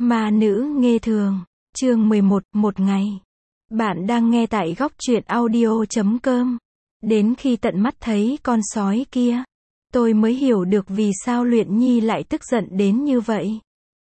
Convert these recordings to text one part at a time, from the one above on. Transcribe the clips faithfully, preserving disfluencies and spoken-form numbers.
Ma nữ nghe thường, chương mười một, một ngày. Bạn đang nghe tại góc truyện audio chấm com. Đến khi tận mắt thấy con sói kia, tôi mới hiểu được vì sao Luyện Nhi lại tức giận đến như vậy.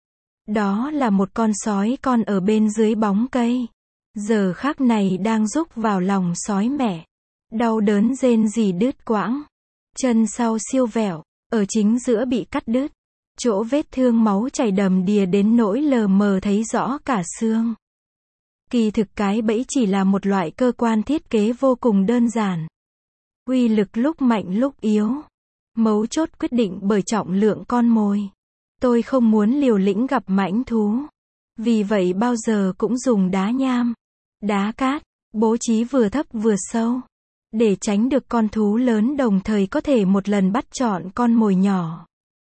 Đó là một con sói con ở bên dưới bóng cây. Giờ khắc này đang rúc vào lòng sói mẹ. Đau đớn rên rỉ đứt quãng. Chân sau siêu vẹo, ở chính giữa bị cắt đứt. Chỗ vết thương máu chảy đầm đìa đến nỗi lờ mờ thấy rõ cả xương. Kỳ thực cái bẫy chỉ là một loại cơ quan thiết kế vô cùng đơn giản. Uy lực lúc mạnh lúc yếu. Mấu chốt quyết định bởi trọng lượng con mồi. Tôi không muốn liều lĩnh gặp mãnh thú. Vì vậy bao giờ cũng dùng đá nham, đá cát, bố trí vừa thấp vừa sâu. Để tránh được con thú lớn đồng thời có thể một lần bắt trọn con mồi nhỏ.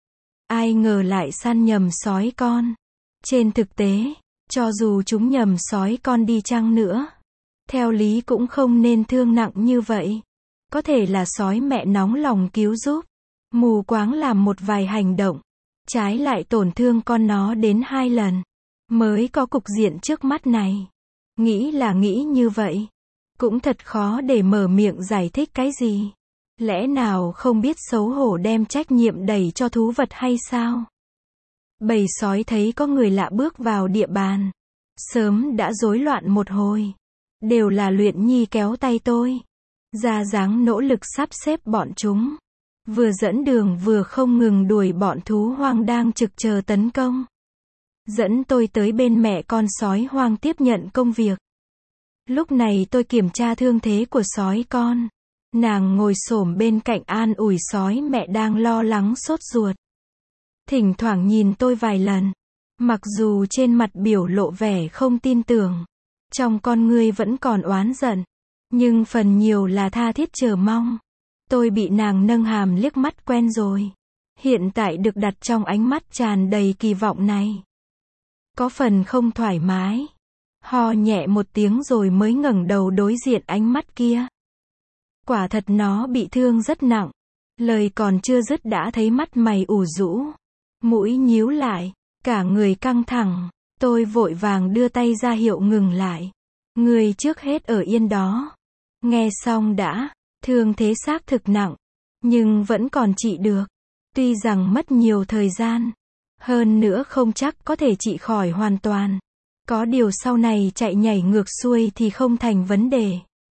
Ai ngờ lại săn nhầm sói con. Trên thực tế, cho dù chúng nhầm sói con đi chăng nữa, theo lý cũng không nên thương nặng như vậy. Có thể là sói mẹ nóng lòng cứu giúp, mù quáng làm một vài hành động, trái lại tổn thương con nó đến hai lần, mới có cục diện trước mắt này. Nghĩ là nghĩ như vậy, cũng thật khó để mở miệng giải thích cái gì. Lẽ nào không biết xấu hổ đem trách nhiệm đẩy cho thú vật hay sao? Bầy sói thấy có người lạ bước vào địa bàn, sớm đã rối loạn một hồi. Đều là Luyện Nhi kéo tay tôi, ra dáng nỗ lực sắp xếp bọn chúng. Vừa dẫn đường vừa không ngừng đuổi bọn thú hoang đang trực chờ tấn công. Dẫn tôi tới bên mẹ con sói hoang tiếp nhận công việc. Lúc này tôi kiểm tra thương thế của sói con. Nàng ngồi xổm bên cạnh an ủi sói mẹ đang lo lắng sốt ruột. Thỉnh thoảng nhìn tôi vài lần. Mặc dù trên mặt biểu lộ vẻ không tin tưởng, trong con ngươi vẫn còn oán giận, nhưng phần nhiều là tha thiết chờ mong. Tôi bị nàng nâng hàm liếc mắt quen rồi. Hiện tại được đặt trong ánh mắt tràn đầy kỳ vọng này, có phần không thoải mái. Ho nhẹ một tiếng rồi mới ngẩng đầu đối diện ánh mắt kia. Quả thật nó bị thương rất nặng. Lời còn chưa dứt đã thấy mắt mày ủ rũ, mũi nhíu lại, cả người căng thẳng. Tôi vội vàng đưa tay ra hiệu ngừng lại. Người trước hết ở yên đó. Nghe xong đã, thương thế xác thực nặng, nhưng vẫn còn trị được. Tuy rằng mất nhiều thời gian, hơn nữa không chắc có thể trị khỏi hoàn toàn. Có điều sau này chạy nhảy ngược xuôi thì không thành vấn đề.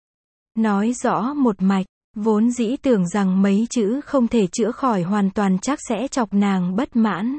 Nói rõ một mạch, vốn dĩ tưởng rằng mấy chữ không thể chữa khỏi hoàn toàn chắc sẽ chọc nàng bất mãn.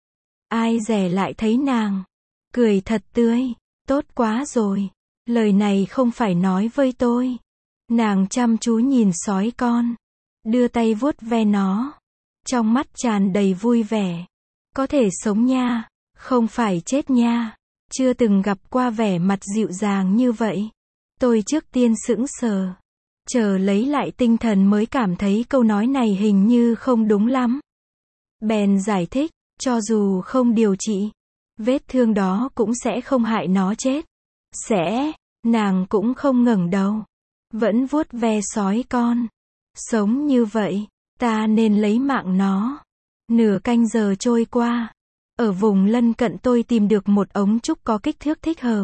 Ai dè lại thấy nàng cười thật tươi, tốt quá rồi. Lời này không phải nói với tôi. Nàng chăm chú nhìn sói con, đưa tay vuốt ve nó, trong mắt tràn đầy vui vẻ. Có thể sống nha, không phải chết nha. Chưa từng gặp qua vẻ mặt dịu dàng như vậy. Tôi trước tiên sững sờ, chờ lấy lại tinh thần mới cảm thấy câu nói này hình như không đúng lắm. Bèn giải thích, cho dù không điều trị, vết thương đó cũng sẽ không hại nó chết. Sẽ, nàng cũng không ngẩng đầu, vẫn vuốt ve sói con. Sống như vậy, ta nên lấy mạng nó. Nửa canh giờ trôi qua, ở vùng lân cận tôi tìm được một ống trúc có kích thước thích hợp.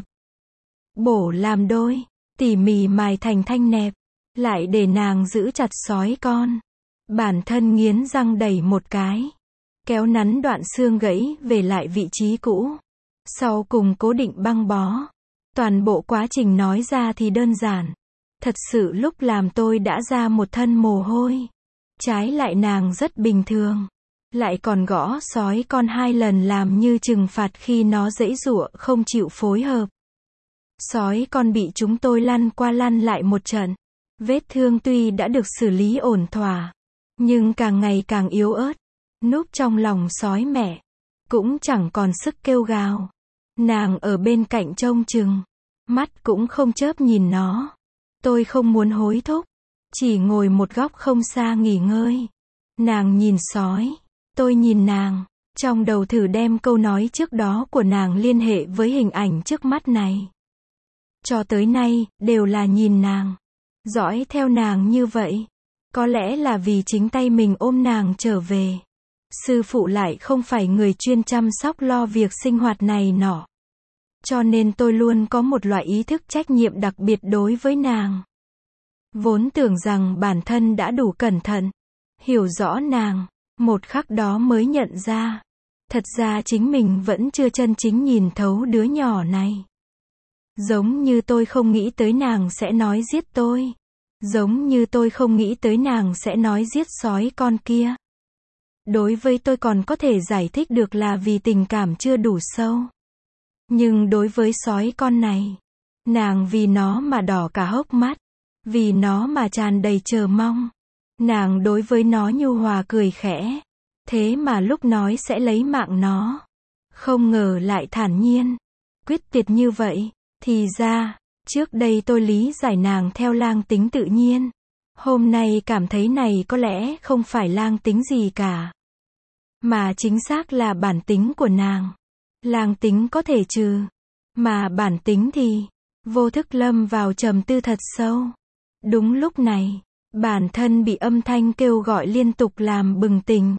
Bổ làm đôi, tỉ mỉ mài thành thanh nẹp, lại để nàng giữ chặt sói con. Bản thân nghiến răng đẩy một cái, kéo nắn đoạn xương gãy về lại vị trí cũ. Sau cùng cố định băng bó. Toàn bộ quá trình nói ra thì đơn giản. Thật sự lúc làm tôi đã ra một thân mồ hôi. Trái lại nàng rất bình thường. Lại còn gõ sói con hai lần làm như trừng phạt khi nó giãy giụa không chịu phối hợp. Sói con bị chúng tôi lăn qua lăn lại một trận. Vết thương tuy đã được xử lý ổn thỏa, nhưng càng ngày càng yếu ớt. Núp trong lòng sói mẹ, cũng chẳng còn sức kêu gào. Nàng ở bên cạnh trông chừng, mắt cũng không chớp nhìn nó. Tôi không muốn hối thúc, chỉ ngồi một góc không xa nghỉ ngơi. Nàng nhìn sói, tôi nhìn nàng, trong đầu thử đem câu nói trước đó của nàng liên hệ với hình ảnh trước mắt này. Cho tới nay, đều là nhìn nàng, dõi theo nàng như vậy. Có lẽ là vì chính tay mình ôm nàng trở về. Sư phụ lại không phải người chuyên chăm sóc lo việc sinh hoạt này nọ. Cho nên tôi luôn có một loại ý thức trách nhiệm đặc biệt đối với nàng. Vốn tưởng rằng bản thân đã đủ cẩn thận, hiểu rõ nàng, một khắc đó mới nhận ra. Thật ra chính mình vẫn chưa chân chính nhìn thấu đứa nhỏ này. Giống như tôi không nghĩ tới nàng sẽ nói giết tôi. Giống như tôi không nghĩ tới nàng sẽ nói giết sói con kia. Đối với tôi còn có thể giải thích được là vì tình cảm chưa đủ sâu. Nhưng đối với sói con này, nàng vì nó mà đỏ cả hốc mắt, vì nó mà tràn đầy chờ mong. Nàng đối với nó nhu hòa cười khẽ, thế mà lúc nói sẽ lấy mạng nó, không ngờ lại thản nhiên, quyết tuyệt như vậy. Thì ra, trước đây tôi lý giải nàng theo lang tính tự nhiên. Hôm nay cảm thấy này có lẽ không phải lang tính gì cả, mà chính xác là bản tính của nàng. Lang tính có thể trừ, mà bản tính thì vô thức lâm vào trầm tư thật sâu. Đúng lúc này, bản thân bị âm thanh kêu gọi liên tục làm bừng tỉnh.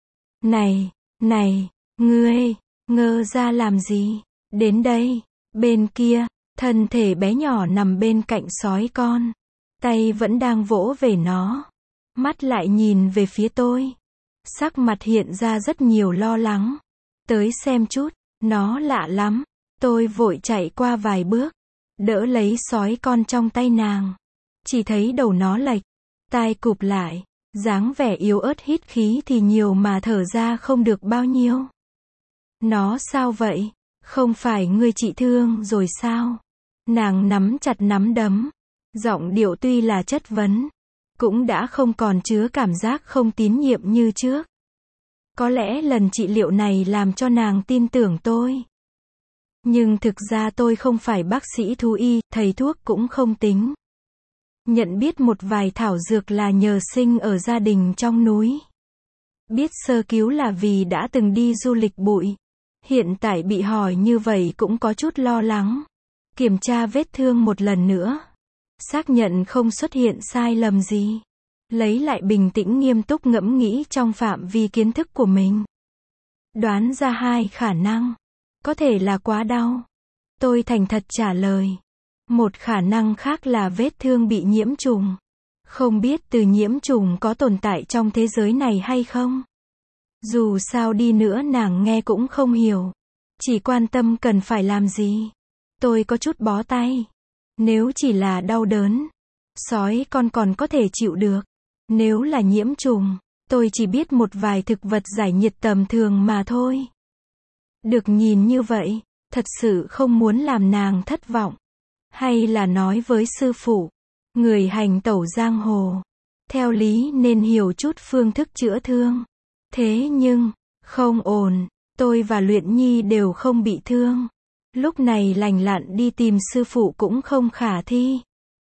Này, này, ngươi, ngơ ra làm gì? Đến đây. Bên kia, thân thể bé nhỏ nằm bên cạnh sói con. Tay vẫn đang vỗ về nó. Mắt lại nhìn về phía tôi. Sắc mặt hiện ra rất nhiều lo lắng. Tới xem chút, nó lạ lắm. Tôi vội chạy qua vài bước, đỡ lấy sói con trong tay nàng. Chỉ thấy đầu nó lệch, tai cụp lại, dáng vẻ yếu ớt hít khí thì nhiều mà thở ra không được bao nhiêu. Nó sao vậy? Không phải ngươi trị thương rồi sao? Nàng nắm chặt nắm đấm. Giọng điệu tuy là chất vấn, cũng đã không còn chứa cảm giác không tín nhiệm như trước. Có lẽ lần trị liệu này làm cho nàng tin tưởng tôi. Nhưng thực ra tôi không phải bác sĩ thú y, thầy thuốc cũng không tính. Nhận biết một vài thảo dược là nhờ sinh ở gia đình trong núi. Biết sơ cứu là vì đã từng đi du lịch bụi. Hiện tại bị hỏi như vậy cũng có chút lo lắng. Kiểm tra vết thương một lần nữa. Xác nhận không xuất hiện sai lầm gì. Lấy lại bình tĩnh nghiêm túc ngẫm nghĩ trong phạm vi kiến thức của mình. Đoán ra hai khả năng. Có thể là quá đau. Tôi thành thật trả lời. Một khả năng khác là vết thương bị nhiễm trùng. Không biết từ nhiễm trùng có tồn tại trong thế giới này hay không? Dù sao đi nữa nàng nghe cũng không hiểu. Chỉ quan tâm cần phải làm gì. Tôi có chút bó tay. Nếu chỉ là đau đớn, sói con còn có thể chịu được. Nếu là nhiễm trùng, tôi chỉ biết một vài thực vật giải nhiệt tầm thường mà thôi. Được nhìn như vậy, thật sự không muốn làm nàng thất vọng. Hay là nói với sư phụ, người hành tẩu giang hồ, theo lý nên hiểu chút phương thức chữa thương. Thế nhưng, không ổn, tôi và Luyện Nhi đều không bị thương. Lúc này lành lặn đi tìm sư phụ cũng không khả thi.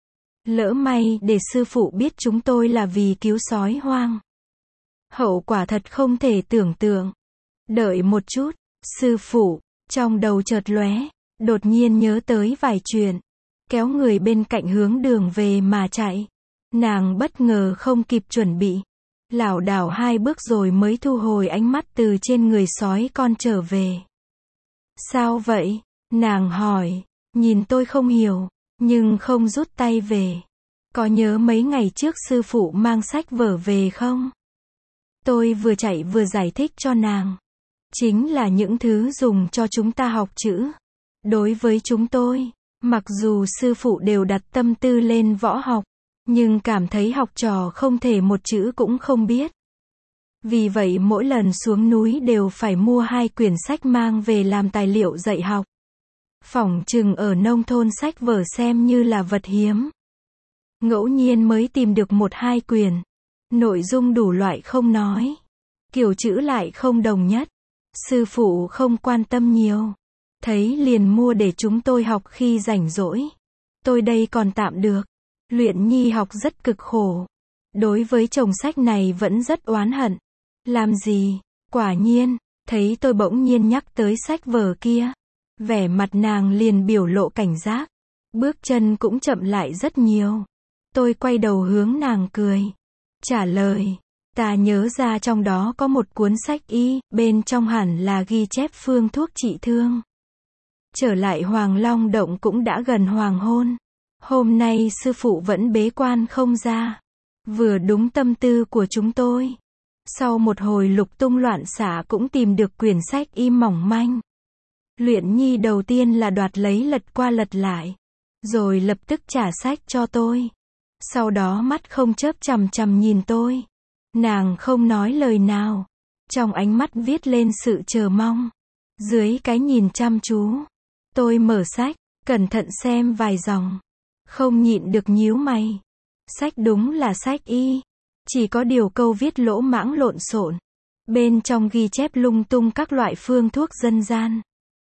Lỡ may để sư phụ biết chúng tôi là vì cứu sói hoang. Hậu quả thật không thể tưởng tượng. Đợi một chút, sư phụ, trong đầu chợt lóe, đột nhiên nhớ tới vài chuyện. Kéo người bên cạnh hướng đường về mà chạy. Nàng bất ngờ không kịp chuẩn bị. Lảo đảo hai bước rồi mới thu hồi ánh mắt từ trên người sói con trở về. Sao vậy? Nàng hỏi. Nhìn tôi không hiểu, nhưng không rút tay về. Có nhớ mấy ngày trước sư phụ mang sách vở về không? Tôi vừa chạy vừa giải thích cho nàng. Chính là những thứ dùng cho chúng ta học chữ. Đối với chúng tôi, mặc dù sư phụ đều đặt tâm tư lên võ học, nhưng cảm thấy học trò không thể một chữ cũng không biết. Vì vậy mỗi lần xuống núi đều phải mua hai quyển sách mang về làm tài liệu dạy học. Phỏng chừng ở nông thôn sách vở xem như là vật hiếm. Ngẫu nhiên mới tìm được một hai quyển. Nội dung đủ loại không nói. Kiểu chữ lại không đồng nhất. Sư phụ không quan tâm nhiều. Thấy liền mua để chúng tôi học khi rảnh rỗi. Tôi đây còn tạm được. Luyện Nhi học rất cực khổ. Đối với chồng sách này vẫn rất oán hận. Làm gì? Quả nhiên, thấy tôi bỗng nhiên nhắc tới sách vở kia. Vẻ mặt nàng liền biểu lộ cảnh giác. Bước chân cũng chậm lại rất nhiều. Tôi quay đầu hướng nàng cười. Trả lời. Ta nhớ ra trong đó có một cuốn sách y, bên trong hẳn là ghi chép phương thuốc trị thương. Trở lại Hoàng Long Động cũng đã gần hoàng hôn. Hôm nay sư phụ vẫn bế quan không ra. Vừa đúng tâm tư của chúng tôi. Sau một hồi lục tung loạn xạ cũng tìm được quyển sách y mỏng manh. Luyện Nhi đầu tiên là đoạt lấy lật qua lật lại. Rồi lập tức trả sách cho tôi. Sau đó mắt không chớp chằm chằm nhìn tôi. Nàng không nói lời nào. Trong ánh mắt viết lên sự chờ mong. Dưới cái nhìn chăm chú. Tôi mở sách, cẩn thận xem vài dòng. Không nhịn được nhíu mày. Sách đúng là sách y. Chỉ có điều câu viết lỗ mãng lộn xộn. Bên trong ghi chép lung tung các loại phương thuốc dân gian.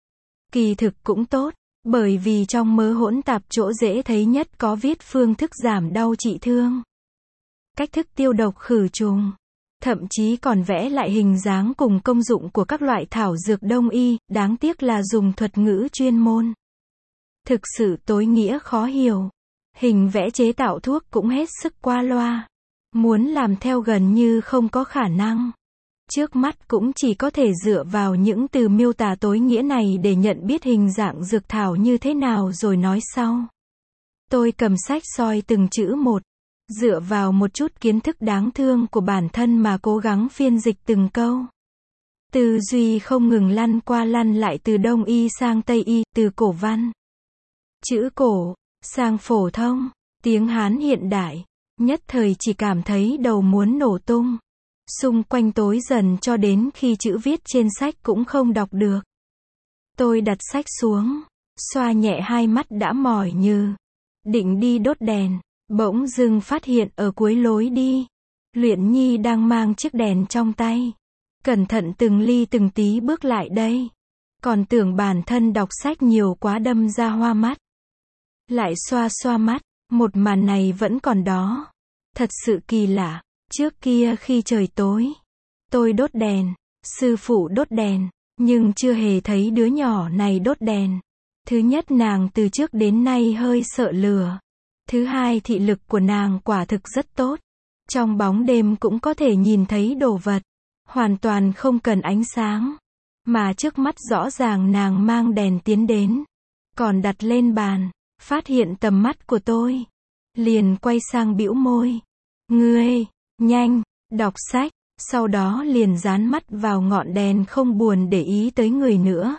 Kỳ thực cũng tốt. Bởi vì trong mớ hỗn tạp chỗ dễ thấy nhất có viết phương thức giảm đau trị thương. Cách thức tiêu độc khử trùng. Thậm chí còn vẽ lại hình dáng cùng công dụng của các loại thảo dược đông y, đáng tiếc là dùng thuật ngữ chuyên môn. Thực sự tối nghĩa khó hiểu. Hình vẽ chế tạo thuốc cũng hết sức qua loa. Muốn làm theo gần như không có khả năng. Trước mắt cũng chỉ có thể dựa vào những từ miêu tả tối nghĩa này để nhận biết hình dạng dược thảo như thế nào rồi nói sau. Tôi cầm sách soi từng chữ một. Dựa vào một chút kiến thức đáng thương của bản thân mà cố gắng phiên dịch từng câu. Tư duy không ngừng lăn qua lăn lại từ Đông y sang Tây y, từ cổ văn, chữ cổ, sang phổ thông, tiếng Hán hiện đại. Nhất thời chỉ cảm thấy đầu muốn nổ tung. Xung quanh tối dần cho đến khi chữ viết trên sách cũng không đọc được. Tôi đặt sách xuống, xoa nhẹ hai mắt đã mỏi như. Định đi đốt đèn. Bỗng dưng phát hiện ở cuối lối đi. Luyện Nhi đang mang chiếc đèn trong tay. Cẩn thận từng ly từng tí bước lại đây. Còn tưởng bản thân đọc sách nhiều quá đâm ra hoa mắt. Lại xoa xoa mắt. Một màn này vẫn còn đó. Thật sự kỳ lạ. Trước kia khi trời tối. Tôi đốt đèn. Sư phụ đốt đèn. Nhưng chưa hề thấy đứa nhỏ này đốt đèn. Thứ nhất nàng từ trước đến nay hơi sợ lửa. Thứ hai thị lực của nàng quả thực rất tốt. Trong bóng đêm cũng có thể nhìn thấy đồ vật. Hoàn toàn không cần ánh sáng. Mà trước mắt rõ ràng nàng mang đèn tiến đến. Còn đặt lên bàn. Phát hiện tầm mắt của tôi. Liền quay sang bĩu môi. Ngươi, nhanh, đọc sách. Sau đó liền dán mắt vào ngọn đèn không buồn để ý tới người nữa.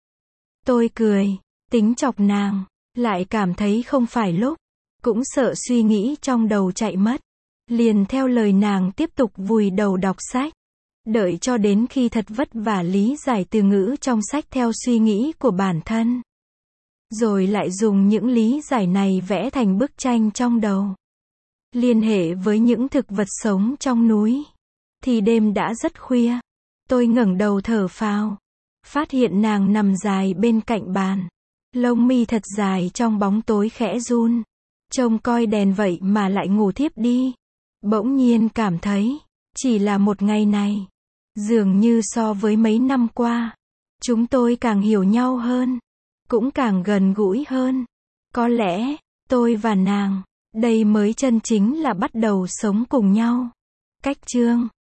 Tôi cười. Tính chọc nàng. Lại cảm thấy không phải lúc. Cũng sợ suy nghĩ trong đầu chạy mất. Liền theo lời nàng tiếp tục vùi đầu đọc sách. Đợi cho đến khi thật vất vả lý giải từ ngữ trong sách theo suy nghĩ của bản thân. Rồi lại dùng những lý giải này vẽ thành bức tranh trong đầu. Liên hệ với những thực vật sống trong núi. Thì đêm đã rất khuya. Tôi ngẩng đầu thở phào. Phát hiện nàng nằm dài bên cạnh bàn. Lông mi thật dài trong bóng tối khẽ run. Trông coi đèn vậy mà lại ngủ thiếp đi. Bỗng nhiên cảm thấy, chỉ là một ngày này. Dường như so với mấy năm qua. Chúng tôi càng hiểu nhau hơn. Cũng càng gần gũi hơn. Có lẽ, tôi và nàng, đây mới chân chính là bắt đầu sống cùng nhau. Cách chương